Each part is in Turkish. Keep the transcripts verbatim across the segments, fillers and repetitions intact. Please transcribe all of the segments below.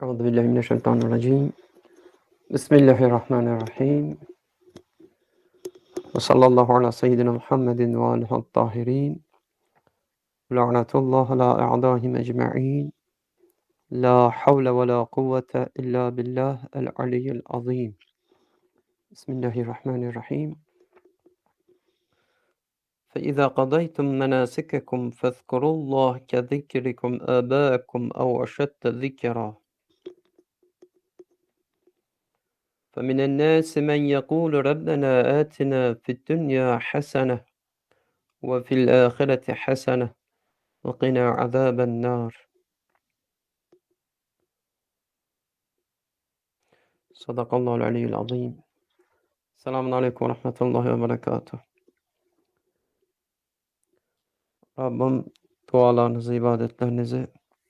Euzu billahi mineşşeytanirracim. Bismillahirrahmanirrahim. Ve sallallahu ala seyyidina Muhammedin ve alihi tahirin. La'netullah ala a'dahim ecma'in. La havle ve la kuvvete illa billah el-aliyyil azim. Bismillahirrahmanirrahim. فإذا قضيتم مناسككم فاذكروا الله كذكركم آباءكم أو أشد ذكرا فمن الناس من يقول ربنا آتنا في الدنيا حسنة وفي الآخرة حسنة وقنا عذاب النار. Sadakallahu aliyyil azim. Selamun aleyküm ve rahmetullahi ve berekatuhu. Rabbim dualarınızı, ibadetlerinizi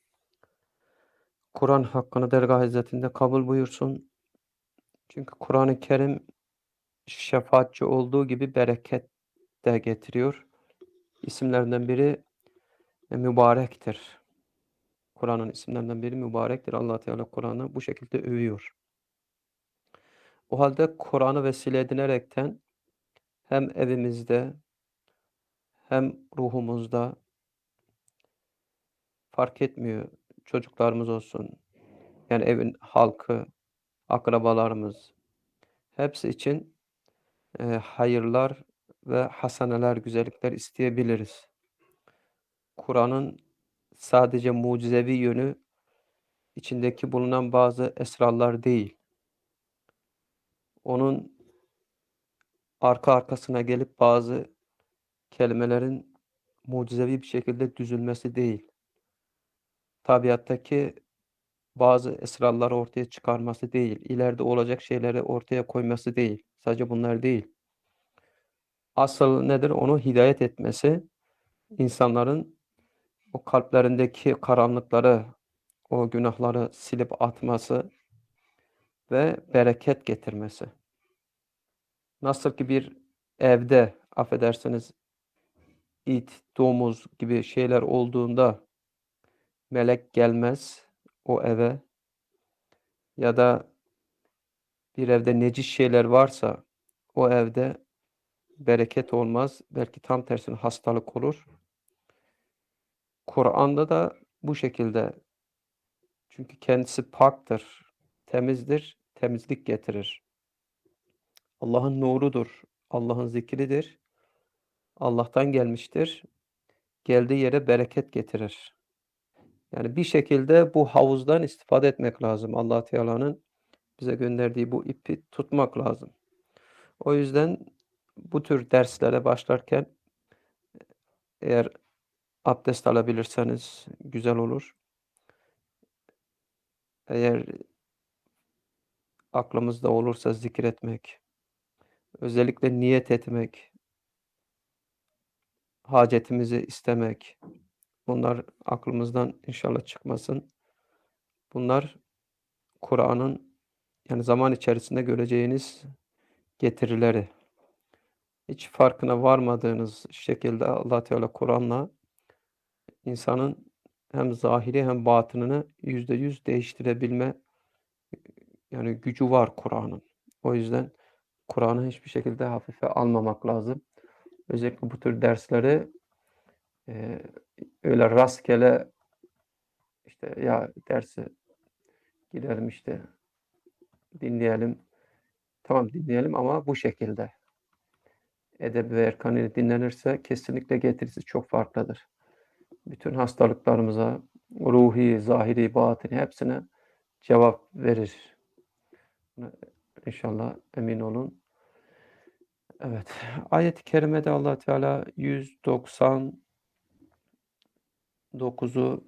Kur'an hakkını dergah izzetinde kabul buyursun. Çünkü Kur'an-ı Kerim şefaatçi olduğu gibi bereket de getiriyor. İsimlerinden biri e, mübarektir. Kur'an'ın isimlerinden biri mübarektir. Allah Teala Kur'an'ı bu şekilde övüyor. O halde Kur'an'ı vesile edinerekten hem evimizde hem ruhumuzda fark etmiyor. Çocuklarımız olsun, yani evin halkı, akrabalarımız hepsi için e, hayırlar ve haseneler, güzellikler isteyebiliriz. Kur'an'ın sadece mucizevi yönü içindeki bulunan bazı esrarlar değil. Onun arka arkasına gelip bazı kelimelerin mucizevi bir şekilde düzülmesi değil. Tabiattaki bazı esrarları ortaya çıkarması değil, ileride olacak şeyleri ortaya koyması değil. Sadece bunlar değil. Asıl nedir? Onu hidayet etmesi, insanların o kalplerindeki karanlıkları, o günahları silip atması ve bereket getirmesi. Nasıl ki bir evde, affedersiniz, it, domuz gibi şeyler olduğunda melek gelmez o eve, ya da bir evde necis şeyler varsa o evde bereket olmaz. Belki tam tersine hastalık olur. Kur'an'da da bu şekilde. Çünkü kendisi paktır, temizdir, temizlik getirir. Allah'ın nurudur, Allah'ın zikridir. Allah'tan gelmiştir. Geldiği yere bereket getirir. Yani bir şekilde bu havuzdan istifade etmek lazım. Allah Teala'nın bize gönderdiği bu ipi tutmak lazım. O yüzden bu tür derslere başlarken eğer abdest alabilirseniz güzel olur. Eğer aklımızda olursa zikretmek, özellikle niyet etmek, hacetimizi istemek, bunlar aklımızdan inşallah çıkmasın. Bunlar Kur'an'ın, yani zaman içerisinde göreceğiniz getirileri. Hiç farkına varmadığınız şekilde Allah Teala Kur'an'la insanın hem zahiri hem batınını yüzde yüz değiştirebilme yani gücü var Kur'an'ın. O yüzden Kur'an'ı hiçbir şekilde hafife almamak lazım. Özellikle bu tür dersleri e, öyle rastgele işte ya dersi gidelim işte dinleyelim. Tamam dinleyelim ama bu şekilde. Edeb-i Erkani dinlenirse kesinlikle getirisi çok farklıdır. Bütün hastalıklarımıza, ruhi, zahiri, batini hepsine cevap verir. İnşallah emin olun. Evet. Ayet-i kerimede Allah Teala yüz doksan dokuzu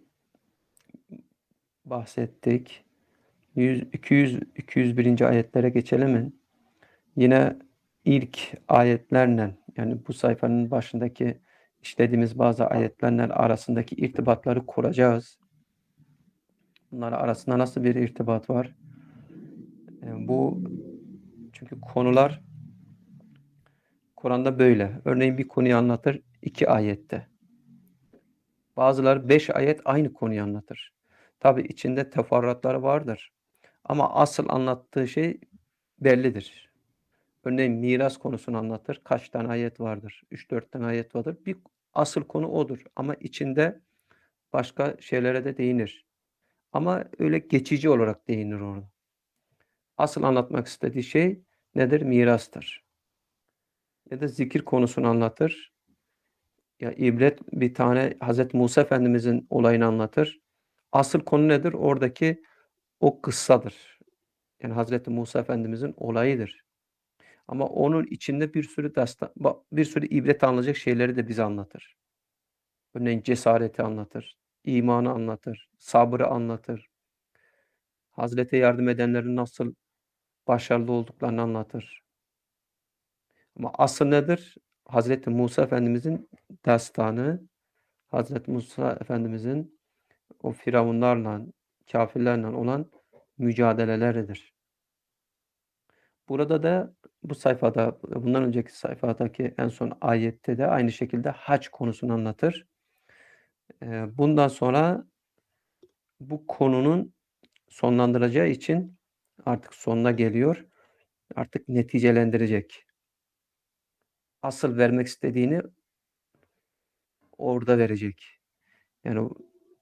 bahsettik. yüz, iki yüz, iki yüz birinci ayetlere geçelim mi? Yine ilk ayetlerle, yani bu sayfanın başındaki işlediğimiz bazı ayetlerle arasındaki irtibatları kuracağız. Bunlar arasında nasıl bir irtibat var? E, bu çünkü konular Kur'an'da böyle. Örneğin bir konuyu anlatır iki ayette. Bazıları beş ayet aynı konuyu anlatır. Tabii içinde teferruatları vardır ama asıl anlattığı şey bellidir. Örneğin miras konusunu anlatır. Kaç tane ayet vardır? üç dört tane ayet vardır. Bir asıl konu odur ama içinde başka şeylere de değinir. Ama öyle geçici olarak değinir orada. Asıl anlatmak istediği şey nedir? Mirastır. Ya da zikir konusunu anlatır. Ya ibret bir tane Hazreti Musa Efendimizin olayını anlatır. Asıl konu nedir? Oradaki o kıssadır. Yani Hazreti Musa Efendimizin olayıdır. Ama onun içinde bir sürü destan ba bir sürü ibret alınacak şeyleri de bize anlatır. Örneğin cesareti anlatır, imanı anlatır, sabrı anlatır, Hazrete yardım edenlerin nasıl başarılı olduklarını anlatır. Ama asıl nedir? Hazreti Musa Efendimizin destanı, Hazreti Musa Efendimizin o firavunlarla, kâfirlerle olan mücadeleleridir. Burada da bu sayfada, bundan önceki sayfadaki en son ayette de aynı şekilde hac konusunu anlatır. Eee, bundan sonra bu konunun sonlandıracağı için artık sonuna geliyor. Artık neticelendirecek. Asıl vermek istediğini orada verecek. Yani o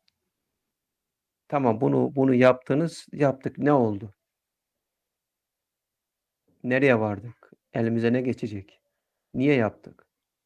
tamam bunu bunu yaptınız, yaptık. Ne oldu? Nereye vardık? Elimize ne geçecek? Niye yaptık?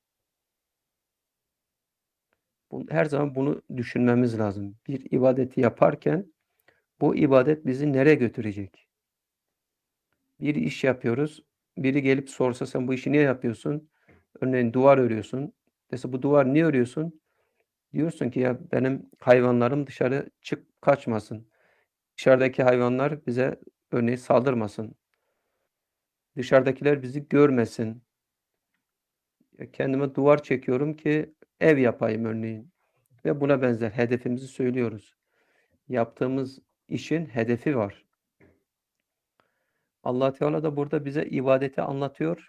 Bu her zaman bunu düşünmemiz lazım. Bir ibadeti yaparken bu ibadet bizi nereye götürecek? Bir iş yapıyoruz. Biri gelip sorsa sen bu işi niye yapıyorsun? Örneğin duvar örüyorsun. Dese bu duvar niye örüyorsun? Diyorsun ki ya benim hayvanlarım dışarı çık kaçmasın. Dışarıdaki hayvanlar bize örneğin saldırmasın. Dışarıdakiler bizi görmesin. Ya kendime duvar çekiyorum ki ev yapayım örneğin ve buna benzer hedefimizi söylüyoruz. Yaptığımız işin hedefi var. Allah Teala da burada bize ibadeti anlatıyor.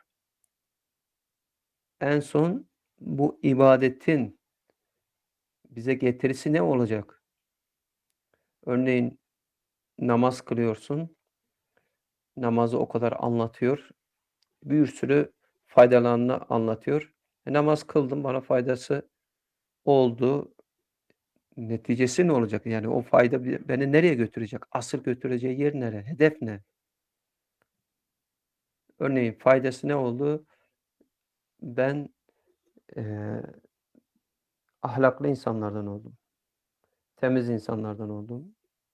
En son bu ibadetin bize getirisi ne olacak? Örneğin namaz kılıyorsun. Namazı o kadar anlatıyor. Bir sürü faydalarını anlatıyor. E, namaz kıldım, bana faydası oldu. Neticesi ne olacak? Yani o fayda bi beni nereye götürecek? Asıl götüreceği yer nere? Hedef ne? Örneğin faydası ne oldu? Ben, eee, ahlaklı insanlardan oldum. Temiz insanlardan oldum.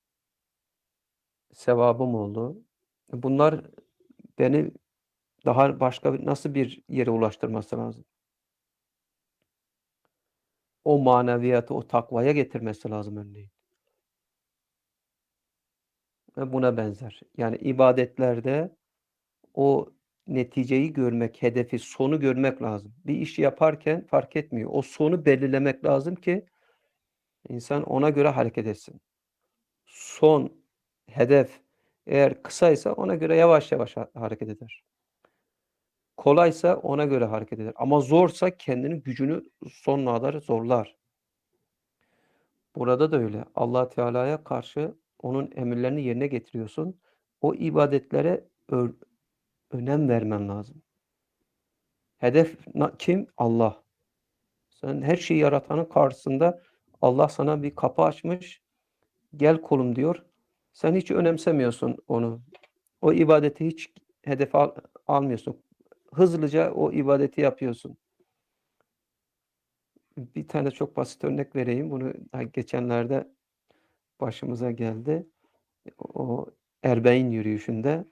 Sevabım oldu. Bunlar beni daha başka bir nasıl bir yere ulaştırması lazım? O maneviyatı, o takvaya getirmesi lazım örneğin ve buna benzer. Yani ibadetlerde o neticeyi görmek, hedefi, sonu görmek lazım. Bir işi yaparken fark etmiyor. O sonu belirlemek lazım ki insan ona göre hareket etsin. Son, hedef eğer kısaysa ona göre yavaş yavaş ha hareket eder. Kolaysa ona göre hareket eder ama zorsa kendinin gücünü sonuna kadar zorlar. Burada da öyle. Allah Teala'ya karşı onun emirlerini yerine getiriyorsun. O ibadetlere ö önem vermen lazım. Hedef na kim? Allah. Sen her şeyi yaratanın karşısında Allah sana bir kapı açmış. "Gel kulum." diyor. Sen hiç önemsemiyorsun onu. O ibadeti hiç hedefe al almıyorsun. Hızlıca o ibadeti yapıyorsun. Bir tane çok basit örnek vereyim. Bunu daha geçenlerde başımıza geldi. O Erbeğin yürüyüşünde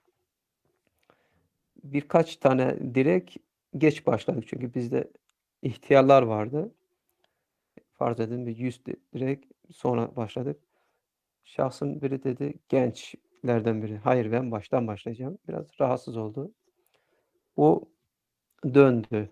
birkaç tane direk geç başladık çünkü bizde ihtiyarlar vardı. Farz edin bir yüz di direk sonra başladık. Şahsın biri dedi, gençlerden biri, "Hayır, ben baştan başlayacağım." Biraz rahatsız oldu. O döndü.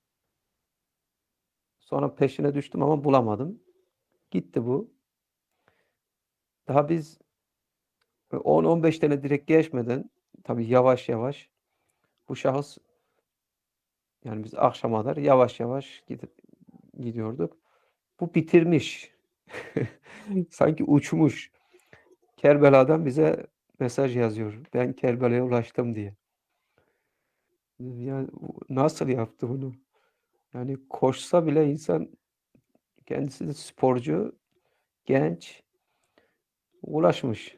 Sonra peşine düştüm ama bulamadım. Gitti bu. Daha biz on on beş tane direk geçmeden tabii yavaş yavaş bu şahıs yani biz akşama kadar yavaş yavaş gidip gidiyorduk. Bu bitirmiş. Sanki uçmuş. Kerbela'dan bize mesaj yazıyor. Ben Kerbela'ya ulaştım diye. Ya, nasıl yaptı bunu? Yani koşsa bile insan kendisi de sporcu, genç, ulaşmış.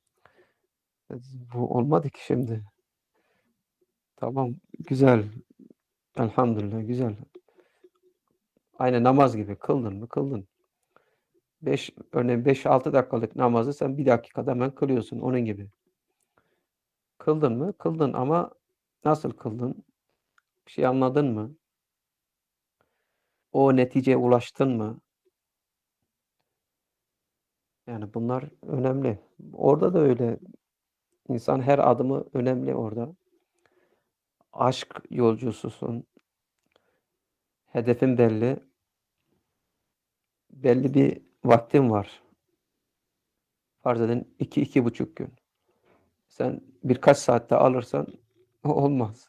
Bu olmadı ki şimdi. Tamam, güzel. Elhamdülillah güzel. Aynı namaz gibi kıldın mı kıldın. Beş örneğin beş altı dakikalık namazı sen bir dakikada hemen kılıyorsun onun gibi. Kıldın mı? Kıldın ama nasıl kıldın? Bir şey anladın mı? O neticeye ulaştın mı? Yani bunlar önemli. Orada da öyle. İnsan her adımı önemli orada. Aşk yolcususun. Hedefin belli. Belli bir vaktin var. Farz edin iki iki buçuk gün. Sen birkaç saatte alırsan olmaz.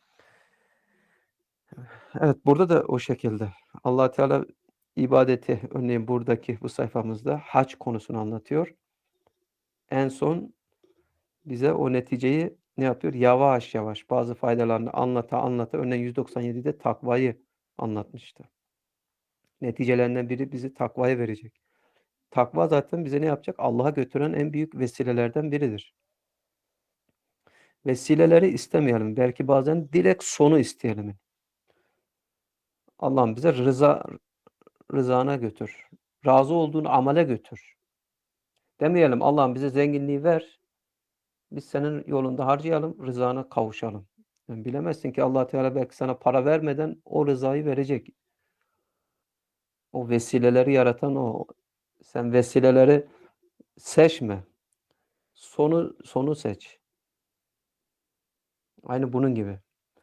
Evet, burada da o şekilde. Allah Teala ibadeti, örneğin buradaki bu sayfamızda hac konusunu anlatıyor. En son bize o neticeyi ne yapıyor? Yavaş yavaş bazı faydalarını anlata anlata örneğin yüz doksan yedide takvayı anlatmıştı. Neticelerinden biri bizi takvaya verecek. Takva zaten bize ne yapacak? Allah'a götüren en büyük vesilelerden biridir. Vesileleri istemeyelim. Belki bazen direkt sonu isteyelim. Allah'ım bize rıza rızana götür. Razı olduğun amele götür. Demeyelim Allah'ım bize zenginliği ver. Biz senin yolunda harcayalım, rızana kavuşalım. Yani bilemezsin ki Allah Teala belki sana para vermeden o rızayı verecek. O vesileleri yaratan o. Sen vesileleri seçme. Sonu sonu seç. Aynı bunun gibi.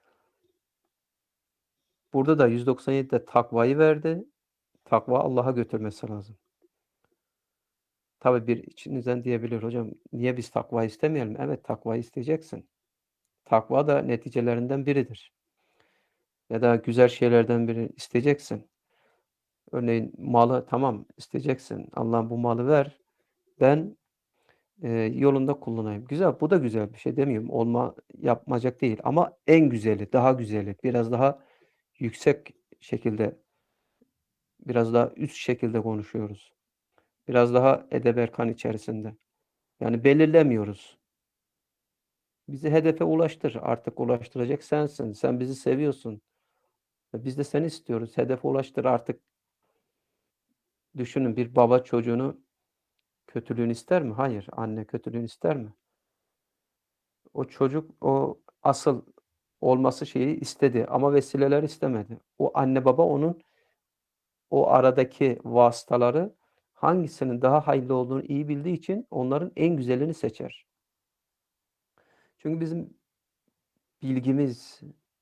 Burada da yüz doksan yedide takvayı verdi. Takva Allah'a götürmesi lazım. Tabii bir içinizden diyebilir, hocam niye biz takva istemeyelim? Evet, takvayı isteyeceksin. Takva da neticelerinden biridir. Ya da güzel şeylerden biri isteyeceksin. Örneğin malı tamam isteyeceksin. Allah'ım bu malı ver. Ben e, yolunda kullanayım. Güzel, bu da güzel bir şey demiyorum. Olma yapmacak değil ama en güzeli, daha güzeli, biraz daha yüksek şekilde, biraz daha üst şekilde konuşuyoruz. Biraz daha edep erkan içerisinde. Yani belirlemiyoruz. Bizi hedefe ulaştır. Artık ulaştıracak sensin. Sen bizi seviyorsun. E, Biz de seni istiyoruz. Hedefe ulaştır artık. Düşünün bir baba çocuğunu kötülüğünü ister mi? Hayır. Anne kötülüğünü ister mi? O çocuk o asıl olması şeyi istedi ama vesileler istemedi. O anne baba onun o aradaki vasıtaları hangisinin daha hayırlı olduğunu iyi bildiği için onların en güzelini seçer. Çünkü bizim bilgimiz,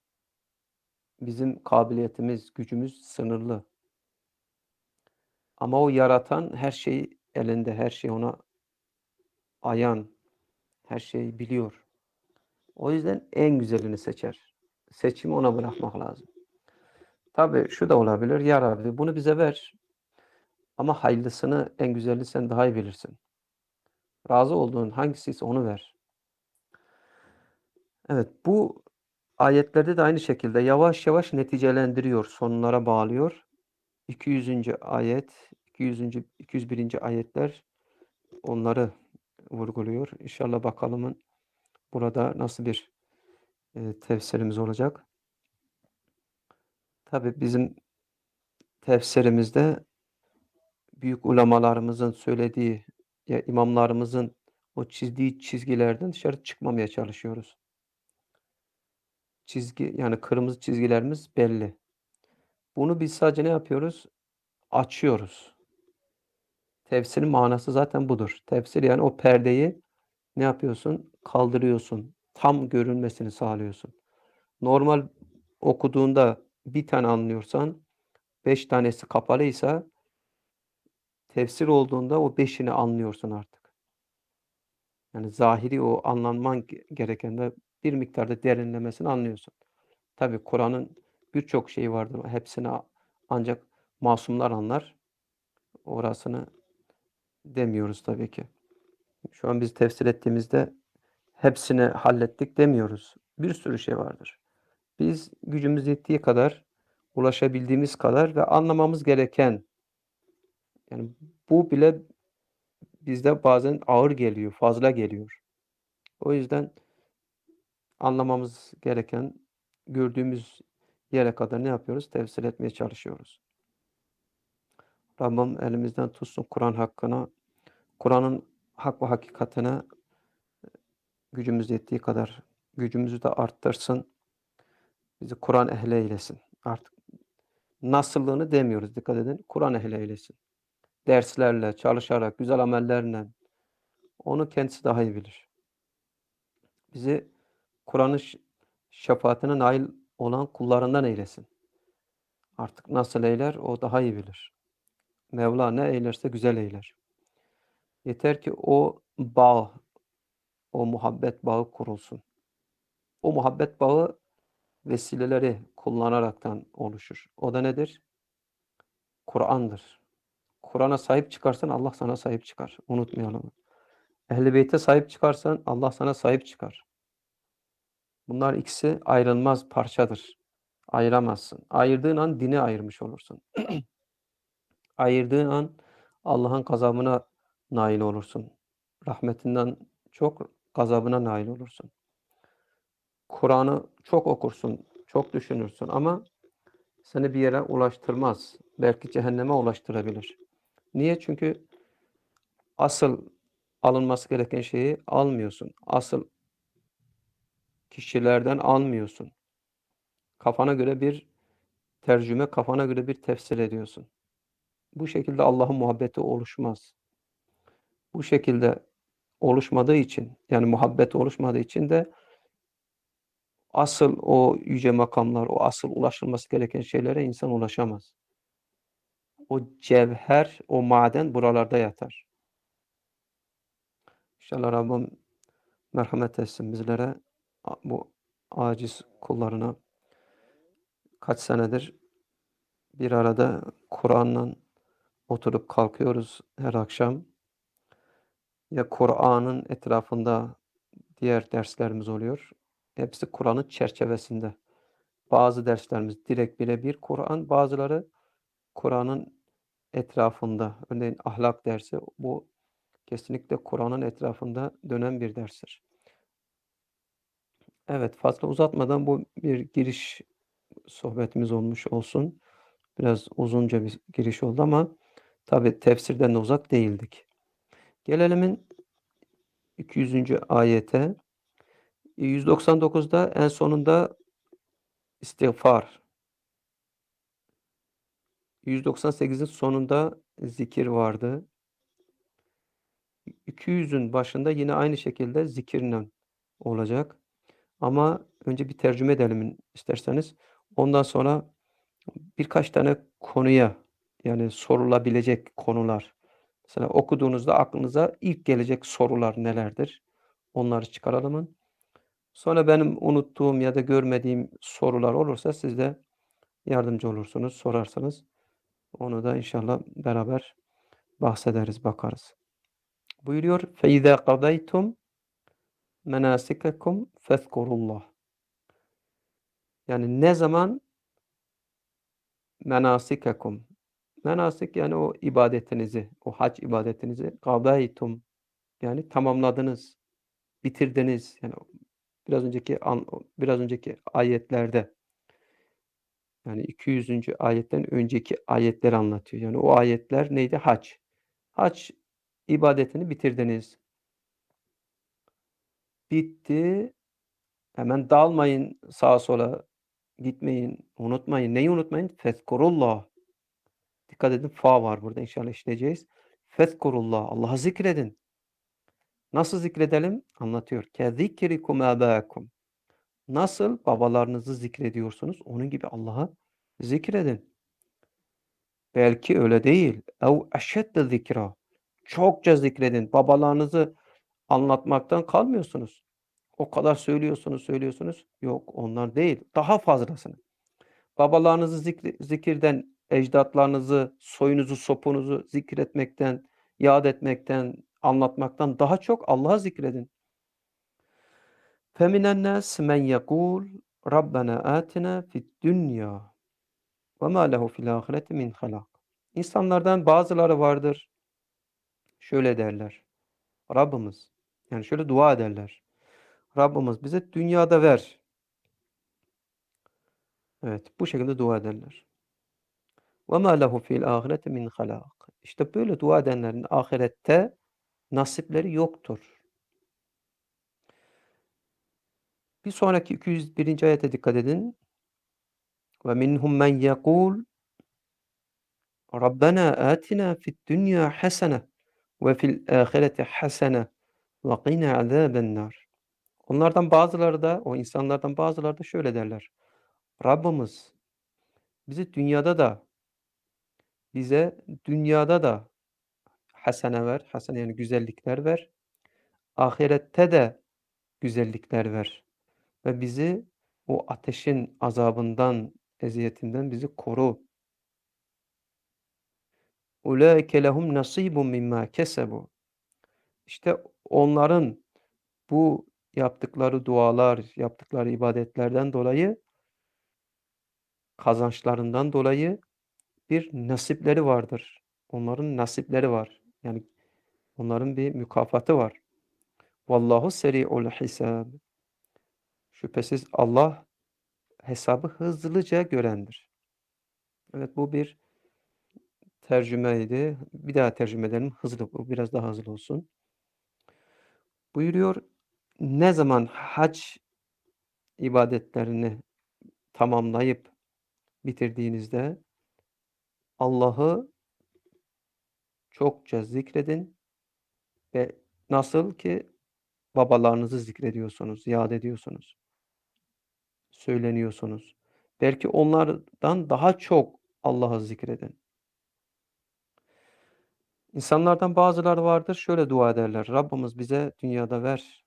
bizim kabiliyetimiz, gücümüz sınırlı. Ama o yaratan her şeyi elinde, her şey ona ayan, her şeyi biliyor. O yüzden en güzelini seçer. Seçimi ona bırakmak lazım. Tabii şu da olabilir. Ya Rabbi bunu bize ver ama hayırlısını, en güzelini sen daha iyi bilirsin. Razı olduğun hangisiyse onu ver. Evet, bu ayetlerde de aynı şekilde yavaş yavaş neticelendiriyor, sonlara bağlıyor. iki yüzüncü ayet, iki yüzüncü. iki yüz birinci ayetler onları vurguluyor. İnşallah bakalım burada nasıl bir e, tefsirimiz olacak. Tabii bizim tefsirimizde büyük ulemalarımızın söylediği, ya imamlarımızın o çizdiği çizgilerden dışarı çıkmamaya çalışıyoruz. Çizgi yani kırmızı çizgilerimiz belli. Bunu biz sadece ne yapıyoruz? Açıyoruz. Tefsirin manası zaten budur. Tefsir yani o perdeyi ne yapıyorsun? Kaldırıyorsun. Tam görünmesini sağlıyorsun. Normal okuduğunda bir tane anlıyorsan, beş tanesi kapalıysa tefsir olduğunda o beşini anlıyorsun artık. Yani zahiri o anlanman gerekende bir miktarda derinlemesine anlıyorsun. Tabii Kur'an'ın birçok şeyi vardır. Hepsini ancak masumlar anlar. Orasını demiyoruz tabii ki. Şu an biz tefsir ettiğimizde hepsini hallettik demiyoruz. Bir sürü şey vardır. Biz gücümüz yettiği kadar, ulaşabildiğimiz kadar ve anlamamız gereken, yani bu bile bizde bazen ağır geliyor, fazla geliyor. O yüzden anlamamız gereken, gördüğümüz yere kadar ne yapıyoruz? Tefsir etmeye çalışıyoruz. Rabbim elimizden tutsun Kur'an hakkına, Kur'an'ın hak ve hakikatine gücümüz yettiği kadar gücümüzü de arttırsın. Bizi Kur'an ehli eylesin. Artık nasıllığını demiyoruz, dikkat edin. Kur'an ehli eylesin. Derslerle, çalışarak, güzel amellerle. Onu kendisi daha iyi bilir. Bizi Kur'an'ın ş şefaatine nail olan kullarından eylesin. Artık nasıl eyler o daha iyi bilir. Mevla ne eylerse güzel eyler. Yeter ki o bağ, o muhabbet bağı kurulsun. O muhabbet bağı vesileleri kullanaraktan oluşur. O da nedir? Kur'an'dır. Kur'an'a sahip çıkarsan Allah sana sahip çıkar. Unutmayalım. Ehl-i Beyt'e sahip çıkarsan Allah sana sahip çıkar. Bunlar ikisi ayrılmaz parçadır. Ayıramazsın. Ayırdığın an dini ayırmış olursun. Ayırdığın an Allah'ın gazabına nail olursun. Rahmetinden çok gazabına nail olursun. Kur'an'ı çok okursun, çok düşünürsün ama seni bir yere ulaştırmaz. Belki cehenneme ulaştırabilir. Niye? Çünkü asıl alınması gereken şeyi almıyorsun. Asıl kişilerden almıyorsun. Kafana göre bir tercüme, kafana göre bir tefsir ediyorsun. Bu şekilde Allah'ın muhabbeti oluşmaz. Bu şekilde oluşmadığı için, yani muhabbet oluşmadığı için de asıl o yüce makamlar, o asıl ulaşılması gereken şeylere insan ulaşamaz. O cevher, o maden buralarda yatar. İnşallah Rabbim merhamet etsin bizlere, bu aciz kullarına. Kaç senedir bir arada Kur'an'la oturup kalkıyoruz her akşam. Ya Kur'an'ın etrafında diğer derslerimiz oluyor. Hepsi Kur'an'ın çerçevesinde. Bazı derslerimiz direkt birebir Kur'an, bazıları Kur'an'ın etrafında. Örneğin ahlak dersi, bu kesinlikle Kur'an'ın etrafında dönen bir derstir. Evet, fazla uzatmadan bu bir giriş sohbetimiz olmuş olsun. Biraz uzunca bir giriş oldu ama tabii tefsirden de uzak değildik. Gelelim iki yüzüncü ayete. yüz doksan dokuzda en sonunda istiğfar. yüz doksan sekizin sonunda zikir vardı. iki yüzün başında yine aynı şekilde zikirle olacak. Ama önce bir tercüme edelim isterseniz. Ondan sonra birkaç tane konuya, yani sorulabilecek konular. Mesela okuduğunuzda aklınıza ilk gelecek sorular nelerdir? Onları çıkaralım. Sonra benim unuttuğum ya da görmediğim sorular olursa siz de yardımcı olursunuz, sorarsanız. Onu da inşallah beraber bahsederiz, bakarız. Buyuruyor: فَاِذَا قَضَيْتُمْ مَنَاسِكَكُمْ فَاذْكُرُوا اللّٰهِ. Yani ne zaman menasikakum. Menasik yani o ibadetinizi, o hac ibadetinizi kadaytum yani tamamladınız, bitirdiniz. Yani biraz önceki an biraz önceki ayetlerde, yani iki yüzüncü ayetten önceki ayetleri anlatıyor. Yani o ayetler neydi? Hac. Hac ibadetini bitirdiniz. Bitti. Hemen dalmayın sağa sola, gitmeyin, unutmayın. Neyi unutmayın? Fezkurullah. Dikkat edin, fa var burada, inşallah işleyeceğiz. Fezkurullah. Allah'ı zikredin. Nasıl zikredelim? Anlatıyor. Kezikrikum âbâkum. Nasıl babalarınızı zikrediyorsunuz? Onun gibi Allah'ı zikredin. Belki öyle değil. Ev eşedde zikra. Çokça zikredin. Babalarınızı anlatmaktan kalmıyorsunuz. O kadar söylüyorsunuz, söylüyorsunuz. Yok, onlar değil. Daha fazlasını. Babalarınızı zikri, zikirden, ecdatlarınızı, soyunuzu, sopunuzu zikretmekten, yad etmekten, anlatmaktan daha çok Allah'ı zikredin. فَمِنَ النَّاسِ مَنْ يَقُولُ رَبَّنَا آتِنَا فِي الدُّنْيَا وَمَا لَهُ فِي الْآخِرَةِ مِنْ خَلَاقٍ. İnsanlardan bazıları vardır, şöyle derler: Rabbimiz, yani şöyle dua ederler: Rabbimiz bize dünyada ver. Evet, bu şekilde dua ederler. وَمَا لَهُ فِي الْآخِرَةِ مِنْ خَلَاقٍ. İşte böyle dua edenlerin ahirette nasipleri yoktur. Bir sonraki iki yüz birinci ayete dikkat edin. وَمِنْهُمْ مَنْ يَقُولُ رَبَّنَا آتِنَا فِي الدُّنْيَا حَسَنَةً وَفِي الْآخِرَةِ حَسَنَةً وَقِنَا عَذَابَ النَّارِ. Onlardan bazıları da, o insanlardan bazıları da şöyle derler: Rabbimiz bizi dünyada da, bize dünyada da hasene ver, hasene yani güzellikler ver, ahirette de güzellikler ver ve bizi o ateşin azabından, eziyetinden bizi koru. Ulaike lehum nasibun mimma kesebu. İşte onların bu yaptıkları dualar, yaptıkları ibadetlerden dolayı, kazançlarından dolayı bir nasipleri vardır. Onların nasipleri var. Yani onların bir mükafatı var. Vallahu seri'ul hisab. Şüphesiz Allah hesabı hızlıca görendir. Evet, bu bir tercümeydi. Bir daha tercüme edelim. Hızlı, bu biraz daha hızlı olsun. Buyuruyor, ne zaman hac ibadetlerini tamamlayıp bitirdiğinizde Allah'ı çokça zikredin ve nasıl ki babalarınızı zikrediyorsunuz, yad ediyorsunuz, söyleniyorsunuz. Belki onlardan daha çok Allah'ı zikredin. İnsanlardan bazıları vardır, şöyle dua ederler: Rabbimiz bize dünyada ver.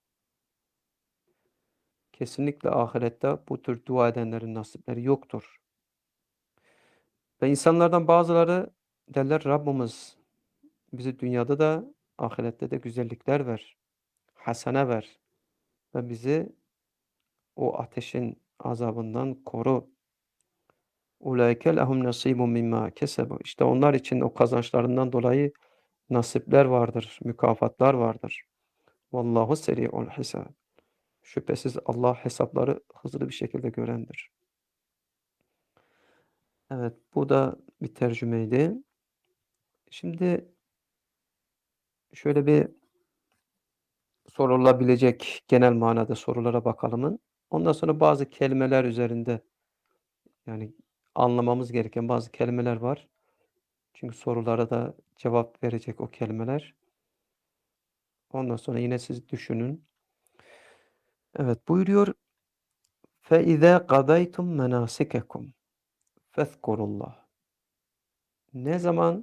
Kesinlikle ahirette bu tür dua edenlerin nasipleri yoktur. Ve insanlardan bazıları derler: Rabbimiz bizi dünyada da ahirette de güzellikler ver, hasene ver ve bizi o ateşin azabından koru. Ulaike lehum nasibun mimma kesebu. İşte onlar için o kazançlarından dolayı nasipler vardır, mükafatlar vardır. Vallahu seri'ul hisab. Şüphesiz Allah hesapları hızlı bir şekilde görendir. Evet, bu da bir tercümeydi. Şimdi şöyle bir sorulabilecek genel manada sorulara bakalım. Ondan sonra bazı kelimeler üzerinde, yani anlamamız gereken bazı kelimeler var. Çünkü sorulara da cevap verecek o kelimeler. Ondan sonra yine siz düşünün. Evet, buyuruyor: فَاِذَا قَضَيْتُمْ مَنَاسِكَكُمْ فَاذْكُرُوا اللّٰهِ. Ne zaman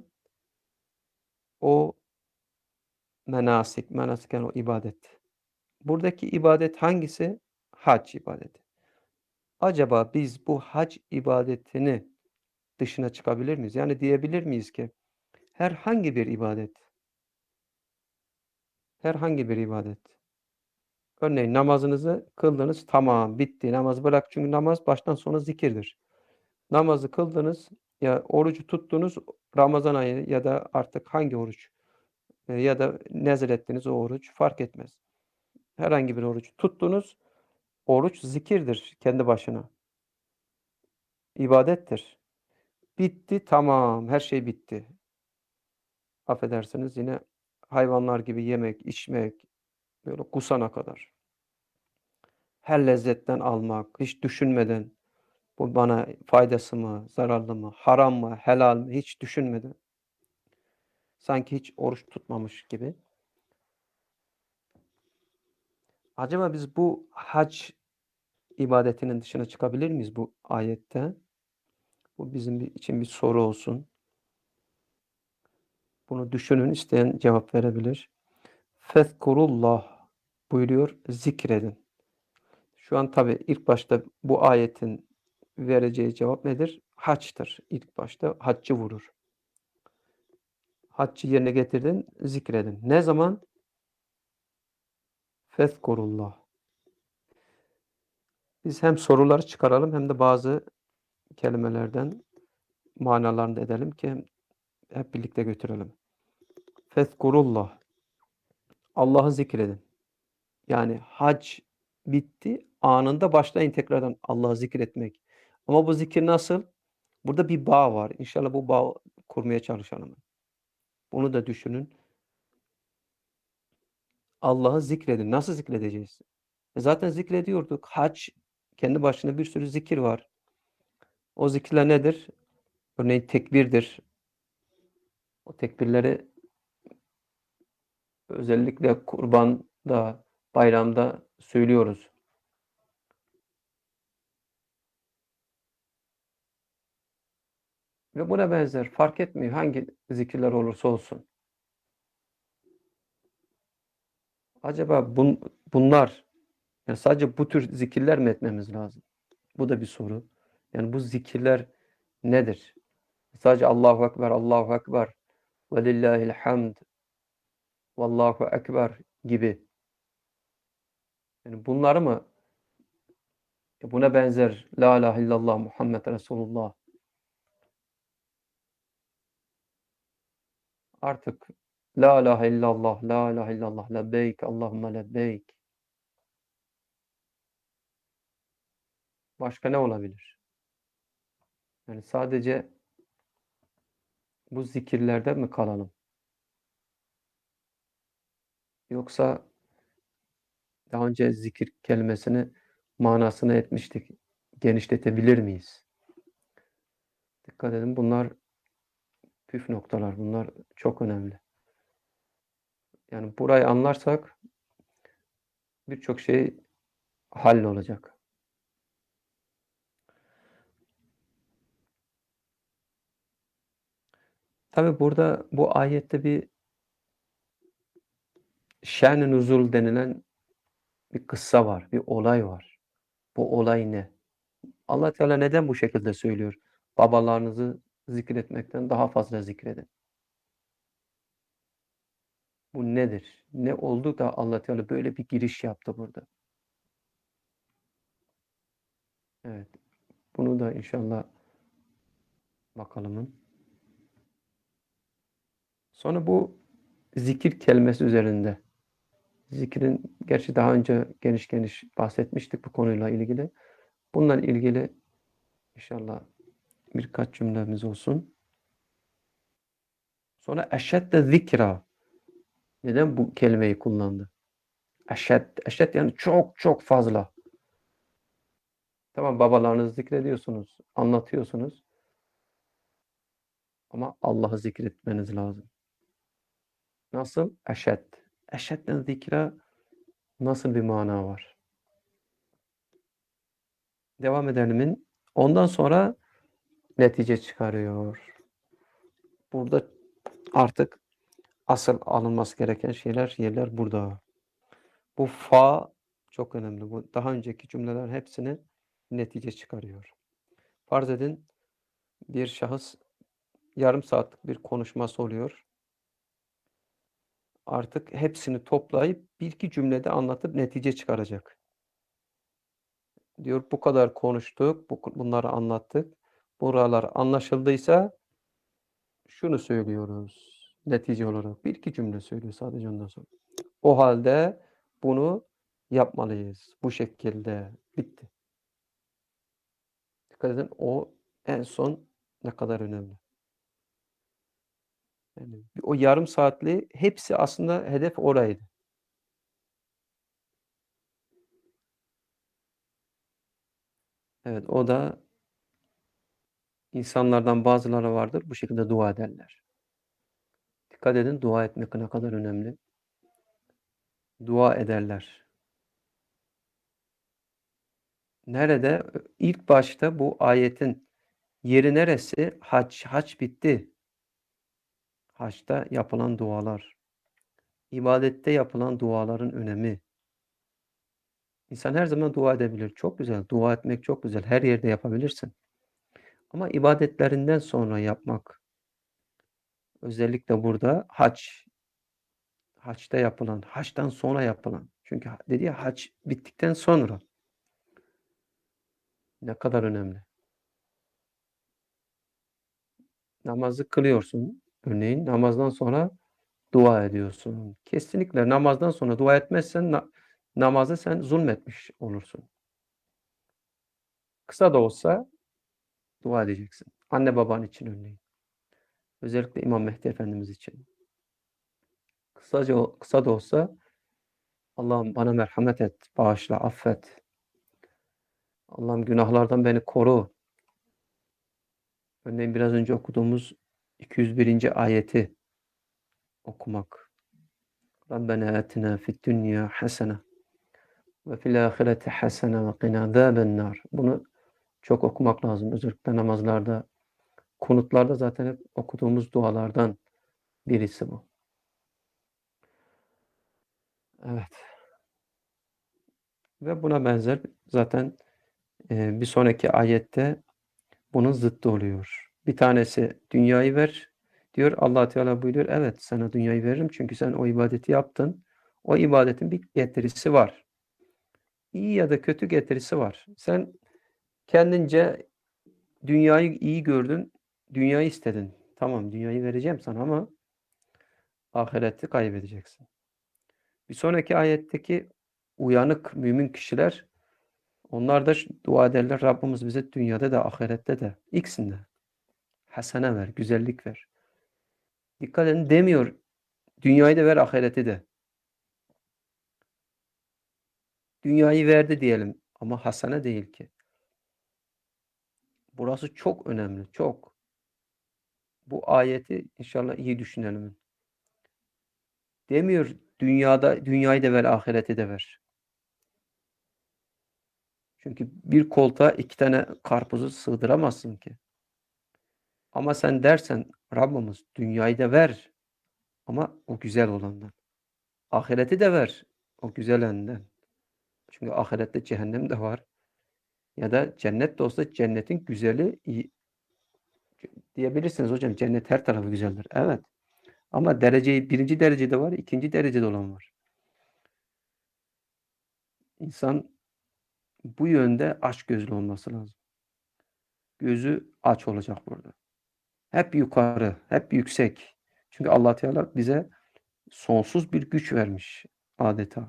o menasik, menasik yani o ibadet. Buradaki ibadet hangisi? Hac ibadeti. Acaba biz bu hac ibadetini dışına çıkabilir miyiz? Yani diyebilir miyiz ki herhangi bir ibadet, herhangi bir ibadet. Örneğin namazınızı kıldınız, tamam, bitti. Namazı bırak, çünkü namaz baştan sona zikirdir. Namazı kıldınız, ya orucu tuttunuz, Ramazan ayı ya da artık hangi oruç, eee, ya da nezlettiğiniz o oruç fark etmez. Herhangi bir oruç tuttunuz, oruç zikirdir kendi başına, ibadettir. Bitti, tamam, her şey bitti. Affedersiniz, yine hayvanlar gibi yemek, içmek, böyle kusana kadar. Her lezzetten almak, hiç düşünmeden, bu bana faydası mı, zararlı mı, haram mı, helal mi, hiç düşünmeden. Sanki hiç oruç tutmamış gibi. Acaba biz bu hac ibadetinin dışına çıkabilir miyiz bu ayette? Bu bizim bir- için bir soru olsun. Bunu düşünün, isteyen cevap verebilir. Fezkurullah buyuruyor, zikredin. Şu an tabii ilk başta bu ayetin vereceği cevap nedir? Haçtır. İlk başta haccı vurur. Haccı yerine getirdin, zikredin. Ne zaman? Fezkurullah. Biz hem soruları çıkaralım hem de bazı kelimelerden manalarını da edelim ki hep birlikte götürelim. Fezkurullah. Allah'ı zikredin. Yani hac bitti, anında başlayın tekrardan Allah'ı zikretmek. Ama bu zikir nasıl? Burada bir bağ var. İnşallah bu bağı kurmaya çalışalım. Bunu da düşünün. Allah'ı zikredin. Nasıl zikredeceğiz? E zaten zikrediyorduk. Hac kendi başına bir sürü zikir var. O zikirler nedir? Örneğin tekbirdir. O tekbirleri özellikle kurbanda, bayramda söylüyoruz. Ve buna benzer fark etmiyor hangi zikirler olursa olsun. Acaba bun, bunlar yani sadece bu tür zikirler mi etmemiz lazım? Bu da bir soru. Yani bu zikirler nedir? Sadece Allahu Ekber, Allahu Ekber ve lillahil hamd, vallahu ekber gibi. Yani bunları mı buna benzer La ilahe illallah Muhammed Resulullah artık La ilahe illallah, La ilahe illallah, lebbeyk, Allahümme lebbeyk. Başka ne olabilir? Yani sadece bu zikirlerde mi kalalım? Yoksa daha önce zikir kelimesini manasını etmiştik. Genişletebilir miyiz? Dikkat edin bunlar püf noktalar. Bunlar çok önemli. Yani burayı anlarsak birçok şey hallolacak. Tabi burada bu ayette bir şen-i nuzul denilen bir kıssa var, bir olay var. Bu olay ne? Allah Teala neden bu şekilde söylüyor? Babalarınızı zikretmekten daha fazla zikredin. Bu nedir? Ne oldu da Allah Teala böyle bir giriş yaptı burada? Evet. Bunu da inşallah bakalım. Sonra bu zikir kelimesi üzerinde. Zikrin gerçi daha önce geniş geniş bahsetmiştik bu konuyla ilgili. Bununla ilgili inşallah birkaç cümlemiz olsun. Sonra eşedde zikra. Neden bu kelimeyi kullandı? Eşed, eşed yani çok çok fazla. Tamam babalarınızı zikrediyorsunuz, anlatıyorsunuz. Ama Allah'ı zikretmeniz lazım. Nasıl? Eşed. Eşedden zikra nasıl bir mana var? Devam edelim. Ondan sonra netice çıkarıyor. Burada artık asıl alınması gereken şeyler, yerler burada. Bu fa çok önemli. Bu daha önceki cümleler hepsini netice çıkarıyor. Farz edin bir şahıs yarım saatlik bir konuşması oluyor. Artık hepsini toplayıp bir iki cümlede anlatıp netice çıkaracak. Diyor bu kadar konuştuk, bu, bunları anlattık. Buralar anlaşıldıysa şunu söylüyoruz. Netice olarak bir iki cümle söylüyor sadece ondan sonra. O halde bunu yapmalıyız. Bu şekilde. Bitti. Dikkat edin o en son ne kadar önemli. Yani o yarım saatli hepsi aslında hedef oraydı. Evet o da insanlardan bazıları vardır bu şekilde dua ederler. Dikkat edin dua etmek ne kadar önemli. Dua ederler. Nerede? İlk başta bu ayetin yeri neresi? Hac. Hac bitti. Haçta yapılan dualar. İbadette yapılan duaların önemi. İnsan her zaman dua edebilir. Çok güzel. Dua etmek çok güzel. Her yerde yapabilirsin. Ama ibadetlerinden sonra yapmak Özellikle burada hac, haçta yapılan, haçtan sonra yapılan. Çünkü ha dedi ya hac bittikten sonra. Ne kadar önemli. Namazı kılıyorsun örneğin, namazdan sonra dua ediyorsun. Kesinlikle namazdan sonra dua etmezsen na namaza sen zulmetmiş olursun. Kısa da olsa dua edeceksin. Anne baban için örneğin. Özellikle İmam Mehdi Efendimiz için. Kısaca o kısa da olsa Allah'ım bana merhamet et, bağışla, affet. Allah'ım günahlardan beni koru. Örneğin biraz önce okuduğumuz iki yüz birinci ayeti okumak. Rabbena atina fid dunya hasene ve fil ahireti hasene ve qina azabennar. Bunu çok okumak lazım. Özellikle namazlarda, kunutlarda zaten hep okuduğumuz dualardan birisi bu. Evet. Ve buna benzer zaten, eee, bir sonraki ayette bunun zıttı oluyor. Bir tanesi dünyayı ver diyor. Allah Teala buyuruyor, evet sana dünyayı veririm çünkü sen o ibadeti yaptın. O ibadetin bir getirisi var. İyi ya da kötü getirisi var. Sen kendince dünyayı iyi gördün, dünyayı istedin. Tamam, dünyayı vereceğim sana ama ahireti kaybedeceksin. Bir sonraki ayetteki uyanık mümin kişiler, onlar da ş dua ederler. Rabbimiz bize dünyada da ahirette de ikisinde hasene ver, güzellik ver. Dikkat edin demiyor, dünyayı da ver, ahireti de. Dünyayı verdi diyelim ama hasene değil ki. Burası çok önemli, çok. Bu ayeti inşallah iyi düşünelim. Demiyor, dünyada dünyayı da ver, ahireti de ver. Çünkü bir koltuğa iki tane karpuzu sığdıramazsın ki. Ama sen dersen, Rabbimiz dünyayı da ver ama o güzel olandan. Ahireti de ver o güzelinden. Çünkü ahirette cehennem de var. Ya da cennet de olsa cennetin güzeli iyi diyebilirsiniz hocam. Cennet her tarafı güzeldir. Evet. Ama dereceyi birinci derecede var, ikinci derecede olan var. İnsan bu yönde açgözlü olması lazım. Gözü aç olacak burada. Hep yukarı, hep yüksek. Çünkü Allah Teala bize sonsuz bir güç vermiş adeta.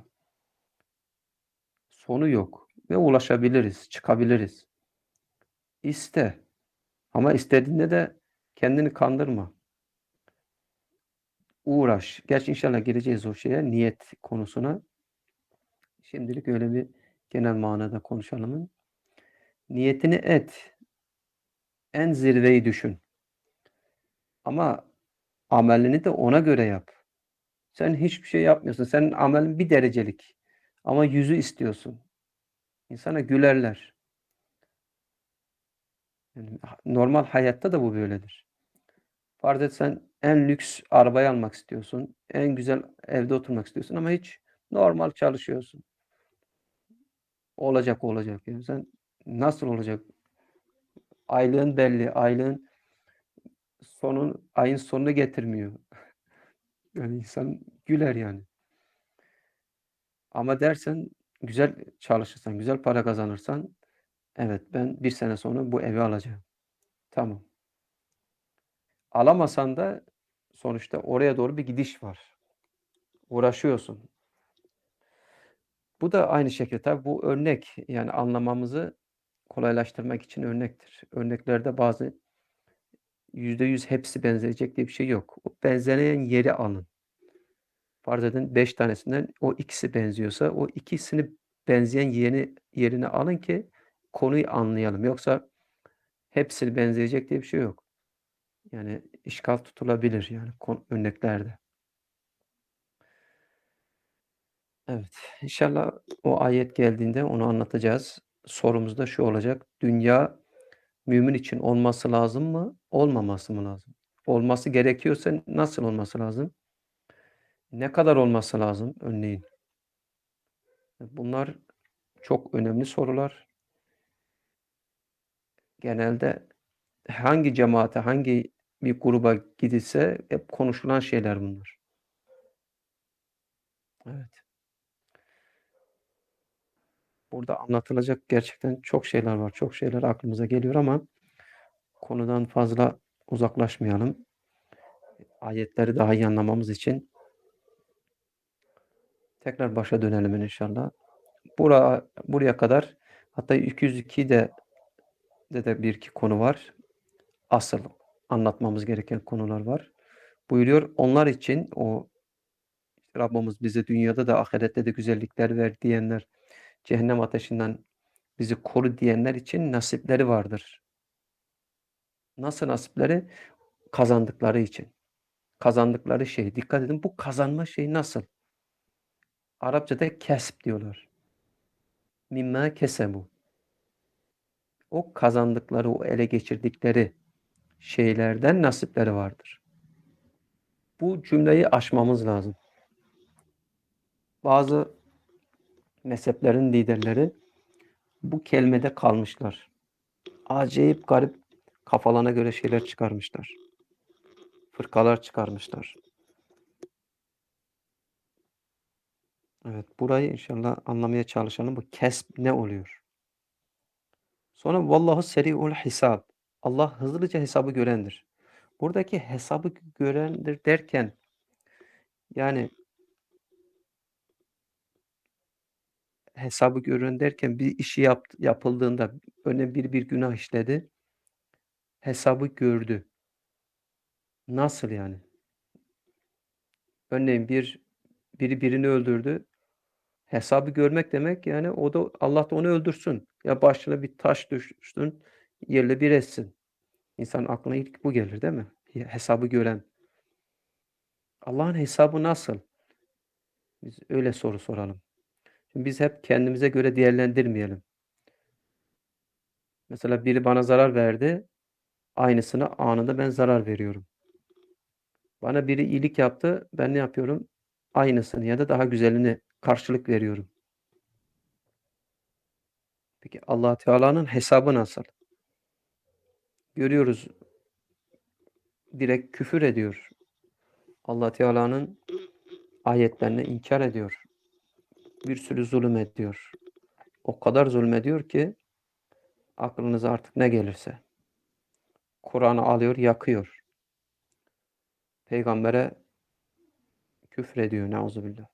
Sonu yok ve ulaşabiliriz, çıkabiliriz. İste ama istediğinde de kendini kandırma. Uğraş. Gerçi inşallah gireceğiz o şeye, niyet konusuna. Şimdilik öyle bir genel manada konuşalım. Niyetini et. En zirveyi düşün. Ama amelini de ona göre yap. Sen hiçbir şey yapmıyorsun. Senin amelin bir derecelik. Ama yüzü istiyorsun. İnsana gülerler. Yani normal hayatta da bu böyledir. Farz et sen en lüks arabayı almak istiyorsun. En güzel evde oturmak istiyorsun ama hiç normal çalışıyorsun. Olacak olacak. Yani sen nasıl olacak? Aylığın belli. Aylığın sonun ayın sonunu getirmiyor. Yani insan güler yani. Ama dersen güzel çalışırsan, güzel para kazanırsan evet ben bir sene sonra bu evi alacağım. Tamam. Alamasan da sonuçta oraya doğru bir gidiş var. Uğraşıyorsun. Bu da aynı şekilde tabii bu örnek yani anlamamızı kolaylaştırmak için örnektir. Örneklerde bazı yüzde yüz hepsi benzeyecek diye bir şey yok. O benzeyen yeri alın. Farz edin beş tanesinden o ikisi benziyorsa o ikisini benzeyen yeni yerini alın ki konuyu anlayalım. Yoksa hepsini benzeyecek diye bir şey yok. Yani işgal tutulabilir yani kon örneklerde. Evet, inşallah o ayet geldiğinde onu anlatacağız. Sorumuz da şu olacak: Dünya mümin için olması lazım mı, olmaması mı lazım? Olması gerekiyorsa nasıl olması lazım? Ne kadar olması lazım örneğin? Bunlar çok önemli sorular. Genelde hangi cemaate, hangi bir gruba gidilse hep konuşulan şeyler bunlar. Evet. Burada anlatılacak gerçekten çok şeyler var. Çok şeyler aklımıza geliyor ama konudan fazla uzaklaşmayalım. Ayetleri daha iyi anlamamız için tekrar başa dönelim inşallah. Bura, buraya kadar hatta iki yüz ikide de, de bir iki konu var. Asıl anlatmamız gereken konular var. Buyuruyor onlar için o Rabbimiz bize dünyada da ahirette de güzellikler ver diyenler, cehennem ateşinden bizi koru diyenler için nasipleri vardır. Nasıl nasipleri? Kazandıkları için. Kazandıkları şey. Dikkat edin bu kazanma şeyi nasıl? Arapçada kesb diyorlar. Mimma kesebu. O kazandıkları, o ele geçirdikleri şeylerden nasipleri vardır. Bu cümleyi aşmamız lazım. Bazı mezheplerin liderleri bu kelimede kalmışlar. Acayip garip kafalarına göre şeyler çıkarmışlar. Fırkalar çıkarmışlar. Evet, burayı inşallah anlamaya çalışalım. Bu kesb ne oluyor? Sonra vallahu seri'ul hisab. Allah hızlıca hesabı görendir. Buradaki hesabı görendir derken yani hesabı gören derken bir işi yap, yapıldığında örneğin bir bir günah işledi. Hesabı gördü. Nasıl yani? Örneğin bir biri birini öldürdü. Hesabı görmek demek yani o da Allah da onu öldürsün. Ya başına bir taş düşsün, yerle bir etsin. İnsanın aklına ilk bu gelir değil mi? Hesabı gören. Allah'ın hesabı nasıl? Biz öyle soru soralım. Şimdi biz hep kendimize göre değerlendirmeyelim. Mesela biri bana zarar verdi. Aynısını anında ben zarar veriyorum. Bana biri iyilik yaptı. Ben ne yapıyorum? Aynısını ya da daha güzelini karşılık veriyorum. Peki Allah Teala'nın hesabı nasıl? Görüyoruz direkt küfür ediyor. Allah Teala'nın ayetlerini inkar ediyor. Bir sürü zulüm ediyor. O kadar zulmediyor ki aklınıza artık ne gelirse. Kur'an'ı alıyor, yakıyor. Peygambere küfrediyor neuzubillah.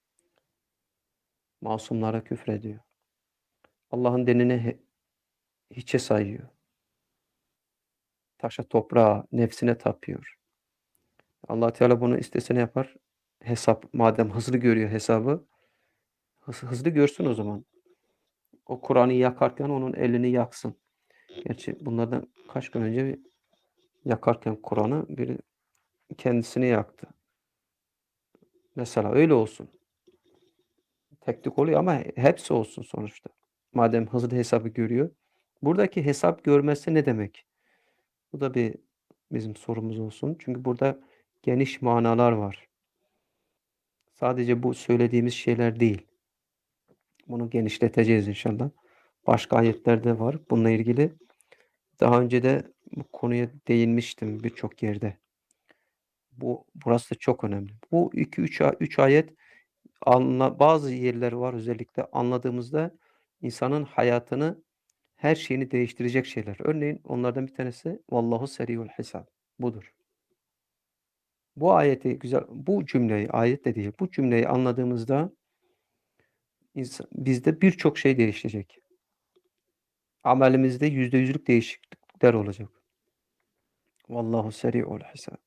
Masumlara küfrediyor. Allah'ın dinini hiçe sayıyor. Taşa, toprağa, nefsine tapıyor. Allah Teala bunu istese ne yapar? Hesap, madem hızlı görüyor hesabı, hız- hızlı görsün o zaman. O Kur'an'ı yakarken onun elini yaksın. Gerçi bunlardan kaç gün önce bir yakarken Kur'an'ı biri kendisini yaktı. Mesela öyle olsun. Tek tük oluyor ama hepsi olsun sonuçta. Madem hızlı hesabı görüyor. Buradaki hesap görmesi ne demek? Bu da bir bizim sorumuz olsun. Çünkü burada geniş manalar var. Sadece bu söylediğimiz şeyler değil. Bunu genişleteceğiz inşallah. Başka ayetler de var bununla ilgili. Daha önce de bu konuya değinmiştim birçok yerde. Bu burası da çok önemli. Bu iki üç üç ayet anla bazı yerler var özellikle anladığımızda insanın hayatını, her şeyini değiştirecek şeyler. Örneğin onlardan bir tanesi vallahu seriul hesab. Budur. Bu ayeti güzel bu cümleyi ayet de değil, bu cümleyi anladığımızda insa bizde birçok şey değişecek. Amelimizde yüzde yüzlük değişiklikler olacak. Vallahu seri'ul hisab.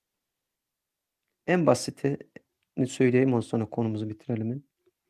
En basitini söyleyeyim ondan sonra konumuzu bitirelim.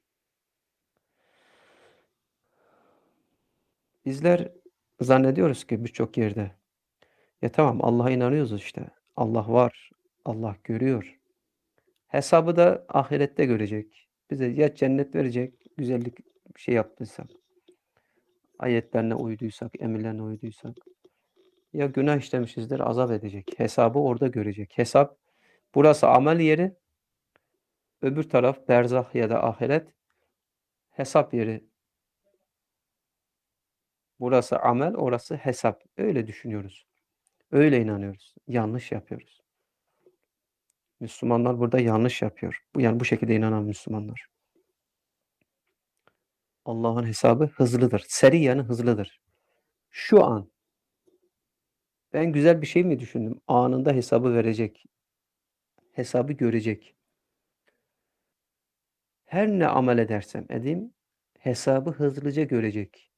Bizler zannediyoruz ki birçok yerde ya tamam Allah'a inanıyoruz işte. Allah var. Allah görüyor. Hesabı da ahirette görecek. Bize ya cennet verecek, güzellik bir şey yaptıysak, ayetlerine uyduysak, emirlerine uyduysak ya günah işlemişizdir, azap edecek. Hesabı orada görecek. Hesap burası amel yeri, öbür taraf berzah ya da ahiret hesap yeri. Burası amel, orası hesap. Öyle düşünüyoruz. Öyle inanıyoruz. Yanlış yapıyoruz. Müslümanlar burada yanlış yapıyor. Bu yani bu şekilde inanan Müslümanlar. Allah'ın hesabı hızlıdır. Seri yani hızlıdır. Şu an ben güzel bir şey mi düşündüm? Anında hesabı verecek. Hesabı görecek. Her ne amel edersem edeyim, hesabı hızlıca görecek.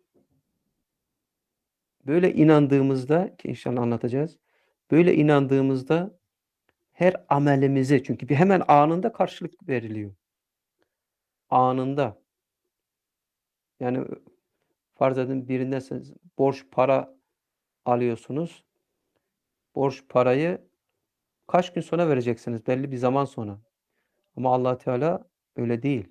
Böyle inandığımızda ki inşallah anlatacağız. Böyle inandığımızda her amelimize çünkü bir hemen anında karşılık veriliyor. Anında. Yani farz edin birinden siz borç para alıyorsunuz. Borç parayı kaç gün sonra vereceksiniz? Belli bir zaman sonra. Ama Allah Teala öyle değil.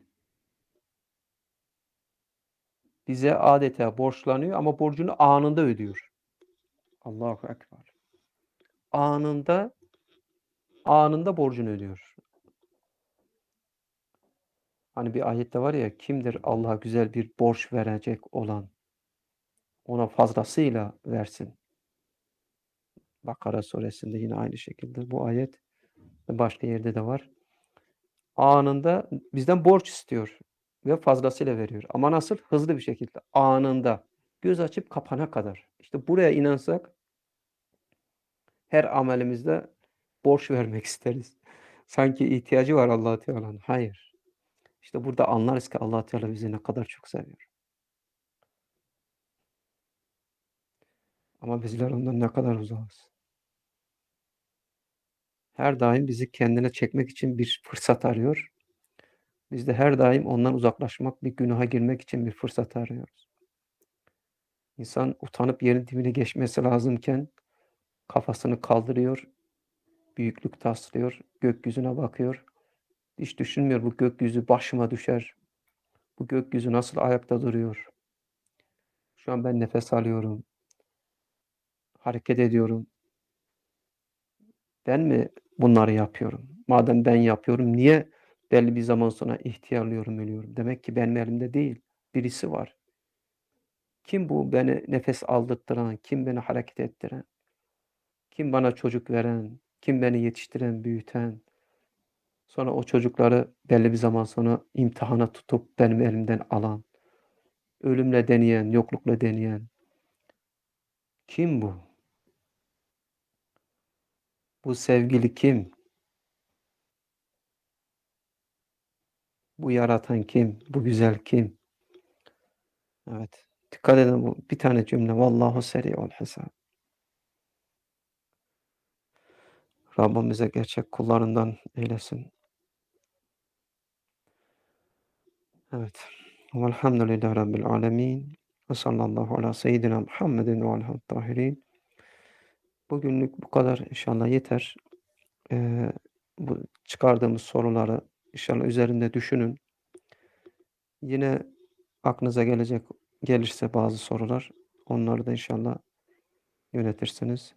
Bize adeta borçlanıyor ama borcunu anında ödüyor. Allahu ekber. Anında anında borcunu ödüyor. Hani bir ayette var ya, kimdir Allah'a güzel bir borç verecek olan? Ona fazlasıyla versin. Bakara suresinde yine aynı şekilde bu ayet ve başka yerde de var. Anında bizden borç istiyor ve fazlasıyla veriyor. Ama nasıl? Hızlı bir şekilde, anında. Göz açıp kapana kadar. İşte buraya inansak her amelimizde borç vermek isteriz. Sanki ihtiyacı var Allah Teala'nın. Hayır. İşte burada anlarız ki Allah Teala bizi ne kadar çok seviyor. Ama bizler ondan ne kadar uzağız. Her daim bizi kendine çekmek için bir fırsat arıyor. Biz de her daim ondan uzaklaşmak, bir günaha girmek için bir fırsat arıyoruz. İnsan utanıp yerin dibine geçmesi lazımken kafasını kaldırıyor, büyüklük taslıyor, gökyüzüne bakıyor. Hiç düşünmüyor bu gökyüzü başıma düşer. Bu gökyüzü nasıl ayakta duruyor? Şu an ben nefes alıyorum, hareket ediyorum. Ben mi bunları yapıyorum? Madem ben yapıyorum, niye belli bir zaman sonra ihtiyarlıyorum, ölüyorum? Demek ki benim elimde değil, birisi var. Kim bu beni nefes aldırttıran, kim beni hareket ettiren, kim bana çocuk veren, kim beni yetiştiren, büyüten, sonra o çocukları belli bir zaman sonra imtihana tutup benim elimden alan, ölümle deneyen, yoklukla deneyen. Kim bu? Bu sevgili kim? Bu yaratan kim? Bu güzel kim? Evet. Dikkat edin bu bir tane cümle. Vallahu seri'ul hesab. Rabbim bize gerçek kullarından eylesin. Evet. Velhamdülillahi Rabbil alemin. Ve sallallahu ala seyyidina Muhammedin ve aleyhi tahirin. Bugünlük bu kadar inşallah yeter. Eee, bu çıkardığımız soruları inşallah üzerinde düşünün. Yine aklınıza gelecek gelirse bazı sorular onları da inşallah yönetirsiniz.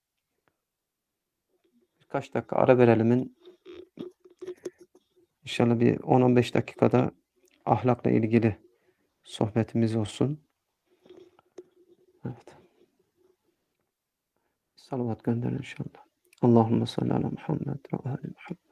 Birkaç dakika ara verelimin inşallah bir on on beş dakikada ahlakla ilgili sohbetimiz olsun. Evet. Salavat gönderin inşallah. Allahümme salli ala Muhammed ve ali Muhammed.